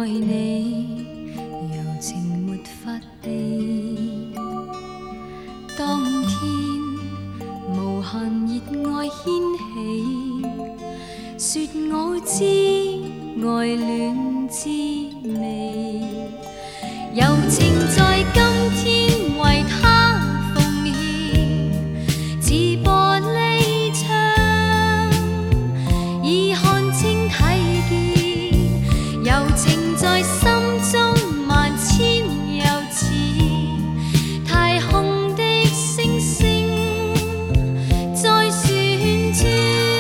爱你，柔情没法地。当天无限热爱掀起，说我知爱恋滋味，柔情在今天为他奉献，似玻璃窗已看清睇见，柔情在心中万千又似太空的星星在旋转。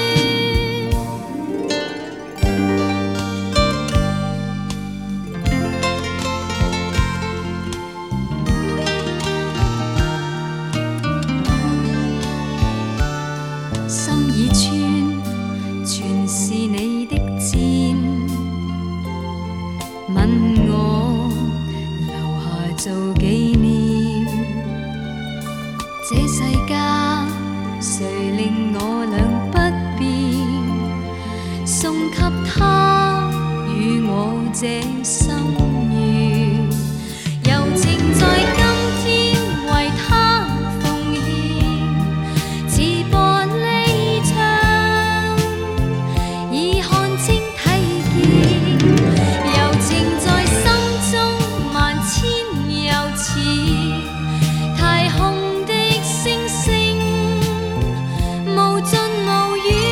心已穿，全是你的箭，吻我留下做纪念。这世间谁令我俩不变？送给他与我这心愿，柔情在今天为他奉献，似玻璃窗已看清睇见，柔情在心中万千又似太空的星星无尽无远。